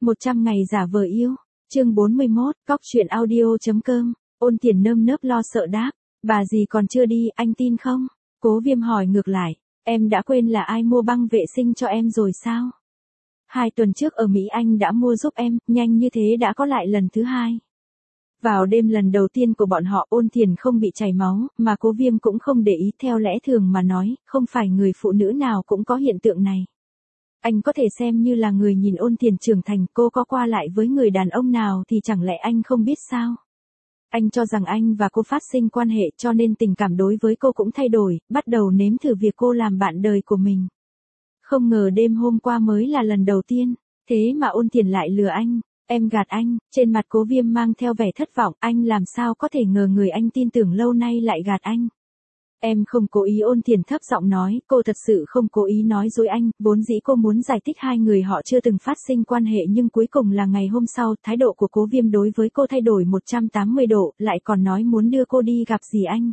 100 ngày giả vờ yêu. Chương 41, cóc truyện audio.com. Ôn Tiền nơm nớp lo sợ đáp, bà dì còn chưa đi, anh tin không? Cố Viêm hỏi ngược lại, em đã quên là ai mua băng vệ sinh cho em rồi sao? 2 tuần trước ở Mỹ anh đã mua giúp em, nhanh như thế đã có lại lần thứ 2. Vào đêm lần đầu tiên của bọn họ, Ôn Tiền không bị chảy máu, mà Cố Viêm cũng không để ý. Theo lẽ thường mà nói, không phải người phụ nữ nào cũng có hiện tượng này. Anh có thể xem như là người nhìn Ôn Tiền trưởng thành, cô có qua lại với người đàn ông nào thì chẳng lẽ anh không biết sao? Anh cho rằng anh và cô phát sinh quan hệ cho nên tình cảm đối với cô cũng thay đổi, bắt đầu nếm thử việc cô làm bạn đời của mình. Không ngờ đêm hôm qua mới là lần đầu tiên, thế mà Ôn Tiền lại lừa anh. Em gạt anh. Trên mặt Cố Viêm mang theo vẻ thất vọng, anh làm sao có thể ngờ người anh tin tưởng lâu nay lại gạt anh. Em không cố ý. Ôn Tiền thấp giọng nói, cô thật sự không cố ý nói dối anh, vốn dĩ cô muốn giải thích hai người họ chưa từng phát sinh quan hệ, nhưng cuối cùng là ngày hôm sau, thái độ của Cố Viêm đối với cô thay đổi 180 độ, lại còn nói muốn đưa cô đi gặp dì anh.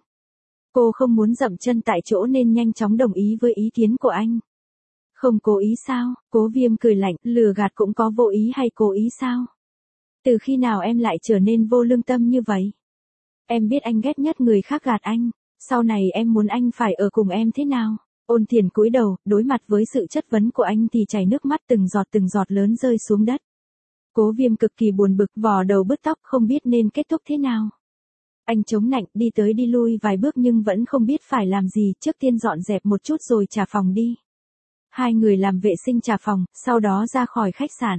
Cô không muốn dậm chân tại chỗ nên nhanh chóng đồng ý với ý kiến của anh. Không cố ý sao? Cố Viêm cười lạnh, lừa gạt cũng có vô ý hay cố ý sao? Từ khi nào em lại trở nên vô lương tâm như vậy? Em biết anh ghét nhất người khác gạt anh, sau này em muốn anh phải ở cùng em thế nào? Ôn Tiền cúi đầu, đối mặt với sự chất vấn của anh thì chảy nước mắt từng giọt lớn rơi xuống đất. Cố Viêm cực kỳ buồn bực, vò đầu bứt tóc, không biết nên kết thúc thế nào. Anh chống nạnh, đi tới đi lui vài bước nhưng vẫn không biết phải làm gì, trước tiên dọn dẹp một chút rồi trả phòng đi. Hai người làm vệ sinh trả phòng, sau đó ra khỏi khách sạn.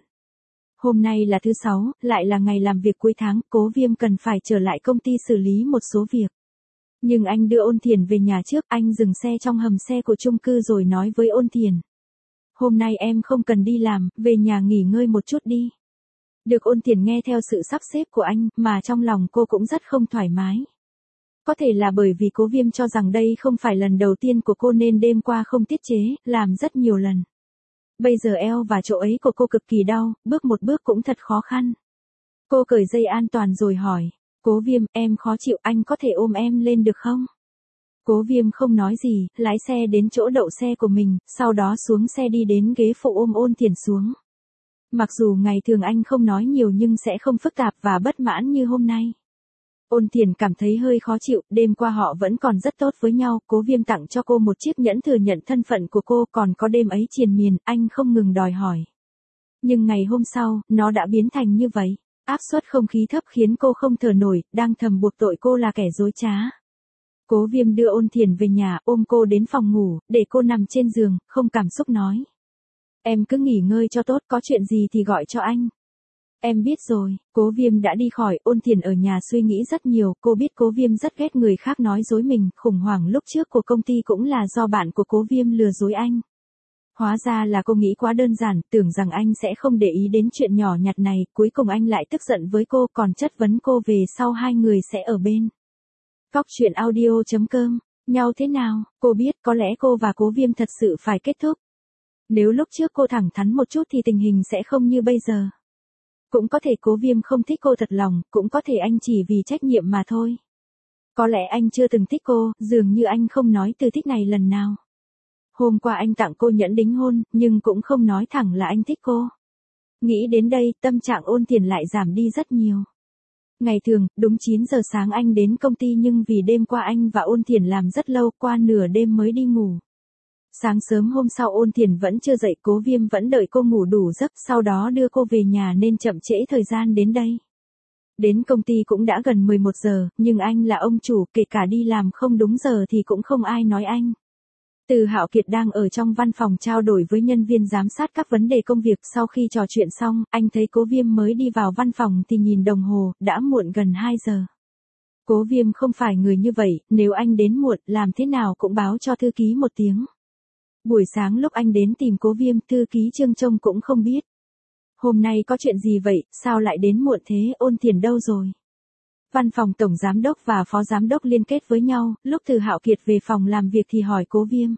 Hôm nay là thứ 6, lại là ngày làm việc cuối tháng, Cố Viêm cần phải trở lại công ty xử lý một số việc. Nhưng anh đưa Ôn Tiền về nhà trước, anh dừng xe trong hầm xe của chung cư rồi nói với Ôn Tiền. Hôm nay em không cần đi làm, về nhà nghỉ ngơi một chút đi. Được. Ôn Tiền nghe theo sự sắp xếp của anh, mà trong lòng cô cũng rất không thoải mái. Có thể là bởi vì Cố Viêm cho rằng đây không phải lần đầu tiên của cô nên đêm qua không tiết chế, làm rất nhiều lần. Bây giờ eo và chỗ ấy của cô cực kỳ đau, bước một bước cũng thật khó khăn. Cô cởi dây an toàn rồi hỏi, Cố Viêm, em khó chịu, anh có thể ôm em lên được không? Cố Viêm không nói gì, lái xe đến chỗ đậu xe của mình, sau đó xuống xe đi đến ghế phụ ôm Ôn Tiền xuống. Mặc dù ngày thường anh không nói nhiều nhưng sẽ không phức tạp và bất mãn như hôm nay. Ôn Tiền cảm thấy hơi khó chịu, đêm qua họ vẫn còn rất tốt với nhau, Cố Viêm tặng cho cô một chiếc nhẫn thừa nhận thân phận của cô, còn có đêm ấy triền miên, anh không ngừng đòi hỏi. Nhưng ngày hôm sau, nó đã biến thành như vậy, áp suất không khí thấp khiến cô không thở nổi, đang thầm buộc tội cô là kẻ dối trá. Cố Viêm đưa Ôn Tiền về nhà, ôm cô đến phòng ngủ, để cô nằm trên giường, không cảm xúc nói. Em cứ nghỉ ngơi cho tốt, có chuyện gì thì gọi cho anh. Em biết rồi. Cố Viêm đã đi khỏi. Ôn Tiền ở nhà suy nghĩ rất nhiều, cô biết Cố Viêm rất ghét người khác nói dối mình, khủng hoảng lúc trước của công ty cũng là do bạn của Cố Viêm lừa dối anh. Hóa ra là cô nghĩ quá đơn giản, tưởng rằng anh sẽ không để ý đến chuyện nhỏ nhặt này, cuối cùng anh lại tức giận với cô, còn chất vấn cô về sau hai người sẽ ở bên. Cóc truyện audio.com. Nhau thế nào? Cô biết có lẽ cô và Cố Viêm thật sự phải kết thúc. Nếu lúc trước cô thẳng thắn một chút thì tình hình sẽ không như bây giờ. Cũng có thể Cố Viêm không thích cô thật lòng, cũng có thể anh chỉ vì trách nhiệm mà thôi. Có lẽ anh chưa từng thích cô, dường như anh không nói từ thích này lần nào. Hôm qua anh tặng cô nhẫn đính hôn, nhưng cũng không nói thẳng là anh thích cô. Nghĩ đến đây, tâm trạng Ôn Tiền lại giảm đi rất nhiều. Ngày thường, đúng 9 giờ sáng anh đến công ty nhưng vì đêm qua anh và Ôn Tiền làm rất lâu, qua nửa đêm mới đi ngủ. Sáng sớm hôm sau Ôn Tiền vẫn chưa dậy, Cố Viêm vẫn đợi cô ngủ đủ giấc, sau đó đưa cô về nhà nên chậm trễ thời gian đến đây. Đến công ty cũng đã gần 11 giờ, nhưng anh là ông chủ, kể cả đi làm không đúng giờ thì cũng không ai nói anh. Từ Hạo Kiệt đang ở trong văn phòng trao đổi với nhân viên giám sát các vấn đề công việc, sau khi trò chuyện xong, anh thấy Cố Viêm mới đi vào văn phòng thì nhìn đồng hồ, đã muộn gần 2 giờ. Cố Viêm không phải người như vậy, nếu anh đến muộn, làm thế nào cũng báo cho thư ký một tiếng. Buổi sáng lúc anh đến tìm Cố Viêm, thư ký Trương trông cũng không biết. Hôm nay có chuyện gì vậy, sao lại đến muộn thế, Ôn Tiền đâu rồi? Văn phòng tổng giám đốc và phó giám đốc liên kết với nhau, lúc Từ Hạo Kiệt về phòng làm việc thì hỏi Cố Viêm.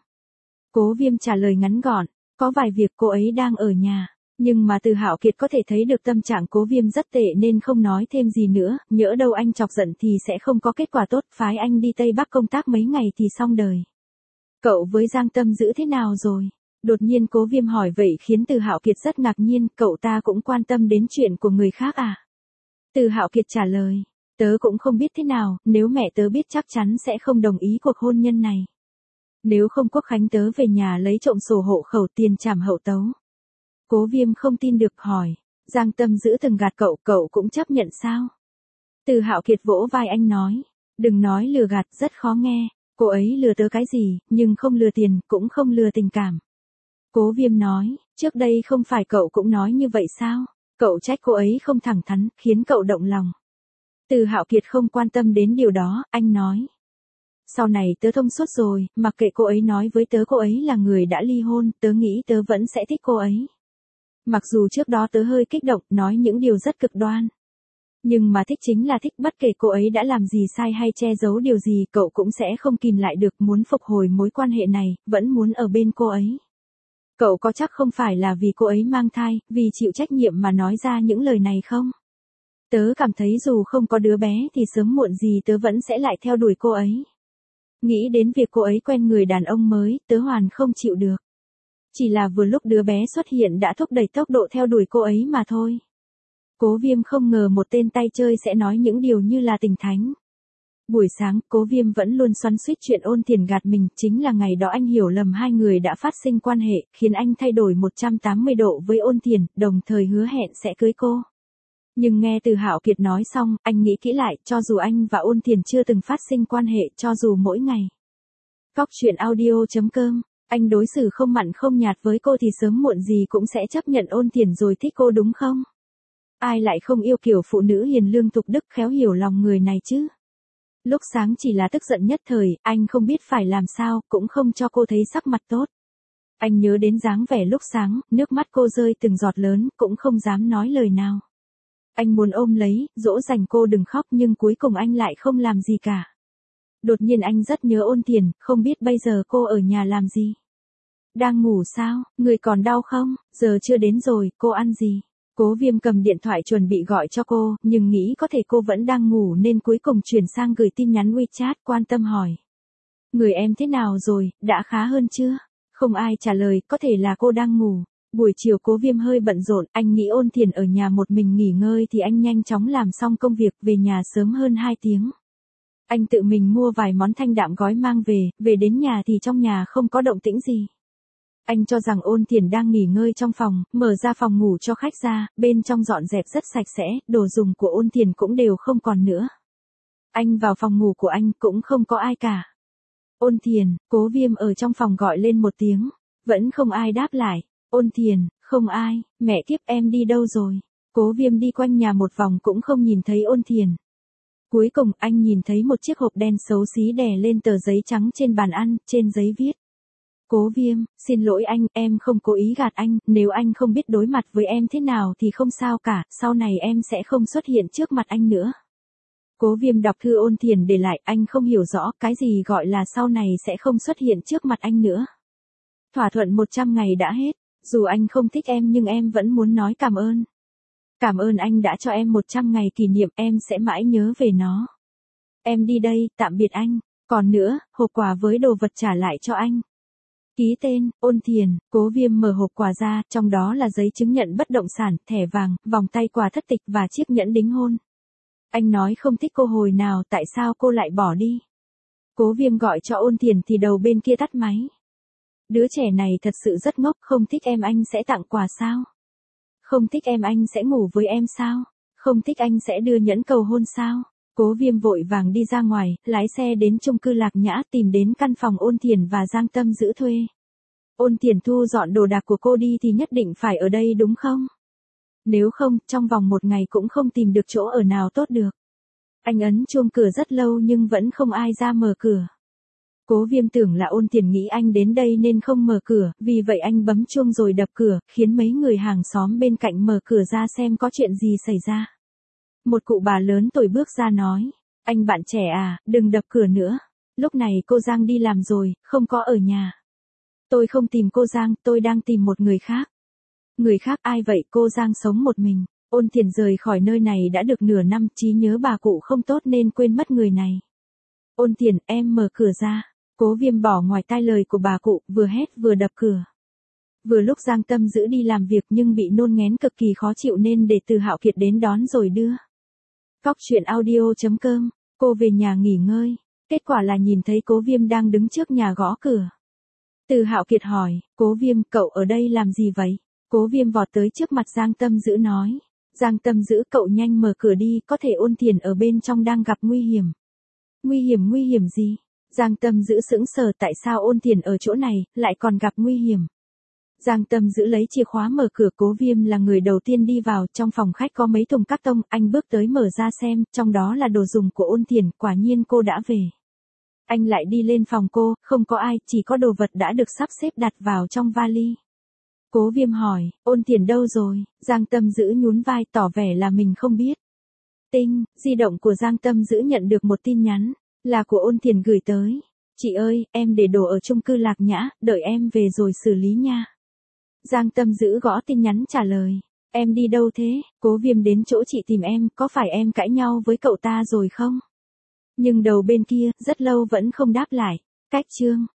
Cố Viêm trả lời ngắn gọn, có vài việc cô ấy đang ở nhà. Nhưng mà Từ Hạo Kiệt có thể thấy được tâm trạng Cố Viêm rất tệ nên không nói thêm gì nữa, nhỡ đâu anh chọc giận thì sẽ không có kết quả tốt, phái anh đi Tây Bắc công tác mấy ngày thì xong đời. Cậu với Giang Tâm giữ thế nào rồi? Đột nhiên Cố Viêm hỏi vậy khiến Từ Hạo Kiệt rất ngạc nhiên, cậu ta cũng quan tâm đến chuyện của người khác à? Từ Hạo Kiệt trả lời, tớ cũng không biết thế nào, nếu mẹ tớ biết chắc chắn sẽ không đồng ý cuộc hôn nhân này. Nếu không Quốc Khánh tớ về nhà lấy trộm sổ hộ khẩu tiền trảm hậu tấu. Cố Viêm không tin được hỏi, Giang Tâm giữ từng gạt cậu, cậu cũng chấp nhận sao? Từ Hạo Kiệt vỗ vai anh nói, đừng nói lừa gạt, rất khó nghe, cô ấy lừa tớ cái gì, nhưng không lừa tiền, cũng không lừa tình cảm. Cố Viêm nói, trước đây không phải cậu cũng nói như vậy sao? Cậu trách cô ấy không thẳng thắn, khiến cậu động lòng. Từ Hạo Kiệt không quan tâm đến điều đó, anh nói. Sau này tớ thông suốt rồi, mặc kệ cô ấy nói với tớ cô ấy là người đã ly hôn, tớ nghĩ tớ vẫn sẽ thích cô ấy. Mặc dù trước đó tớ hơi kích động, nói những điều rất cực đoan. Nhưng mà thích chính là thích, bất kể cô ấy đã làm gì sai hay che giấu điều gì, cậu cũng sẽ không kìm lại được, muốn phục hồi mối quan hệ này, vẫn muốn ở bên cô ấy. Cậu có chắc không phải là vì cô ấy mang thai, vì chịu trách nhiệm mà nói ra những lời này không? Tớ cảm thấy dù không có đứa bé thì sớm muộn gì tớ vẫn sẽ lại theo đuổi cô ấy. Nghĩ đến việc cô ấy quen người đàn ông mới, tớ hoàn không chịu được. Chỉ là vừa lúc đứa bé xuất hiện đã thúc đẩy tốc độ theo đuổi cô ấy mà thôi. Cố Viêm không ngờ một tên tay chơi sẽ nói những điều như là tình thánh. Buổi sáng, Cố Viêm vẫn luôn xoắn xuýt chuyện Ôn Thiển gạt mình, chính là ngày đó anh hiểu lầm hai người đã phát sinh quan hệ, khiến anh thay đổi 180 độ với Ôn Thiển, đồng thời hứa hẹn sẽ cưới cô. Nhưng nghe Từ Hạo Kiệt nói xong, anh nghĩ kỹ lại, cho dù anh và Ôn Thiển chưa từng phát sinh quan hệ, cho dù mỗi ngày. Cóc truyện audio.com, anh đối xử không mặn không nhạt với cô thì sớm muộn gì cũng sẽ chấp nhận Ôn Thiển rồi thích cô đúng không? Ai lại không yêu kiểu phụ nữ hiền lương thục đức khéo hiểu lòng người này chứ? Lúc sáng chỉ là tức giận nhất thời, anh không biết phải làm sao, cũng không cho cô thấy sắc mặt tốt. Anh nhớ đến dáng vẻ lúc sáng, nước mắt cô rơi từng giọt lớn, cũng không dám nói lời nào. Anh muốn ôm lấy, dỗ dành cô đừng khóc nhưng cuối cùng anh lại không làm gì cả. Đột nhiên anh rất nhớ Ôn Thiển, không biết bây giờ cô ở nhà làm gì. Đang ngủ sao, người còn đau không, giờ chưa đến rồi, cô ăn gì? Cố Viêm cầm điện thoại chuẩn bị gọi cho cô, nhưng nghĩ có thể cô vẫn đang ngủ nên cuối cùng chuyển sang gửi tin nhắn WeChat quan tâm hỏi. Người em thế nào rồi, đã khá hơn chưa? Không ai trả lời, có thể là cô đang ngủ. Buổi chiều Cố Viêm hơi bận rộn, anh nghĩ Ôn Thiển ở nhà một mình nghỉ ngơi thì anh nhanh chóng làm xong công việc, về nhà sớm hơn 2 tiếng. Anh tự mình mua vài món thanh đạm gói mang về đến nhà thì trong nhà không có động tĩnh gì. Anh cho rằng Ôn Thiển đang nghỉ ngơi trong phòng, mở ra phòng ngủ cho khách ra, bên trong dọn dẹp rất sạch sẽ, đồ dùng của Ôn Thiển cũng đều không còn nữa. Anh vào phòng ngủ của anh cũng không có ai cả. Ôn Thiển, Cố Viêm ở trong phòng gọi lên một tiếng, vẫn không ai đáp lại. Ôn Thiển, không ai, mẹ kiếp em đi đâu rồi? Cố Viêm đi quanh nhà một vòng cũng không nhìn thấy Ôn Thiển. Cuối cùng anh nhìn thấy một chiếc hộp đen xấu xí đè lên tờ giấy trắng trên bàn ăn, trên giấy viết. Cố Viêm, xin lỗi anh, em không cố ý gạt anh, nếu anh không biết đối mặt với em thế nào thì không sao cả, sau này em sẽ không xuất hiện trước mặt anh nữa. Cố Viêm đọc thư Ôn Thiển để lại, anh không hiểu rõ cái gì gọi là sau này sẽ không xuất hiện trước mặt anh nữa. Thỏa thuận 100 ngày đã hết, dù anh không thích em nhưng em vẫn muốn nói cảm ơn. Cảm ơn anh đã cho em 100 ngày kỷ niệm, em sẽ mãi nhớ về nó. Em đi đây, tạm biệt anh, còn nữa, hộp quà với đồ vật trả lại cho anh. Ký tên, Ôn Thiển. Cố Viêm mở hộp quà ra, trong đó là giấy chứng nhận bất động sản, thẻ vàng, vòng tay quà thất tịch và chiếc nhẫn đính hôn. Anh nói không thích cô hồi nào, tại sao cô lại bỏ đi? Cố Viêm gọi cho Ôn Thiển thì đầu bên kia tắt máy. Đứa trẻ này thật sự rất ngốc, không thích em anh sẽ tặng quà sao? Không thích em anh sẽ ngủ với em sao? Không thích anh sẽ đưa nhẫn cầu hôn sao? Cố Viêm vội vàng đi ra ngoài, lái xe đến chung cư Lạc Nhã tìm đến căn phòng Ôn Thiển và Giang Tâm giữ thuê. Ôn Thiển thu dọn đồ đạc của cô đi thì nhất định phải ở đây đúng không? Nếu không, trong vòng một ngày cũng không tìm được chỗ ở nào tốt được. Anh ấn chuông cửa rất lâu nhưng vẫn không ai ra mở cửa. Cố Viêm tưởng là Ôn Thiển nghĩ anh đến đây nên không mở cửa, vì vậy anh bấm chuông rồi đập cửa, khiến mấy người hàng xóm bên cạnh mở cửa ra xem có chuyện gì xảy ra. Một cụ bà lớn tuổi bước ra nói, anh bạn trẻ à, đừng đập cửa nữa. Lúc này cô Giang đi làm rồi, không có ở nhà. Tôi không tìm cô Giang, tôi đang tìm một người khác. Người khác ai vậy? Cô Giang sống một mình. Ôn Thiển rời khỏi nơi này đã được nửa năm, trí nhớ bà cụ không tốt nên quên mất người này. Ôn Thiển, em mở cửa ra. Cố Viêm bỏ ngoài tai lời của bà cụ, vừa hét vừa đập cửa. Vừa lúc Giang Tâm Dữ đi làm việc nhưng bị nôn ngén cực kỳ khó chịu nên để Từ Hạo Kiệt đến đón rồi đưa. Cóc truyện audio.com, cô về nhà nghỉ ngơi. Kết quả là nhìn thấy Cố Viêm đang đứng trước nhà gõ cửa. Từ Hạo Kiệt hỏi, Cố Viêm, cậu ở đây làm gì vậy? Cố Viêm vọt tới trước mặt Giang Tâm Dữ nói. Giang Tâm Dữ, cậu nhanh mở cửa đi, có thể Ôn Thiền ở bên trong đang gặp nguy hiểm. Nguy hiểm gì? Giang Tâm Dữ sững sờ, tại sao Ôn Thiền ở chỗ này, lại còn gặp nguy hiểm? Giang Tâm Dữ lấy chìa khóa mở cửa. Cố Viêm là người đầu tiên đi vào, trong phòng khách có mấy thùng các tông, anh bước tới mở ra xem, trong đó là đồ dùng của Ôn Thiền, quả nhiên cô đã về. Anh lại đi lên phòng cô, không có ai, chỉ có đồ vật đã được sắp xếp đặt vào trong vali. Cố Viêm hỏi, Ôn Thiền đâu rồi? Giang Tâm Dữ nhún vai tỏ vẻ là mình không biết. Di động của Giang Tâm Dữ nhận được một tin nhắn, là của Ôn Thiền gửi tới. Chị ơi, em để đồ ở chung cư Lạc Nhã, đợi em về rồi xử lý nha. Giang Tâm Dữ gõ tin nhắn trả lời. Em đi đâu thế? Cố Viêm đến chỗ chị tìm em, có phải em cãi nhau với cậu ta rồi không? Nhưng đầu bên kia, rất lâu vẫn không đáp lại. Cách chương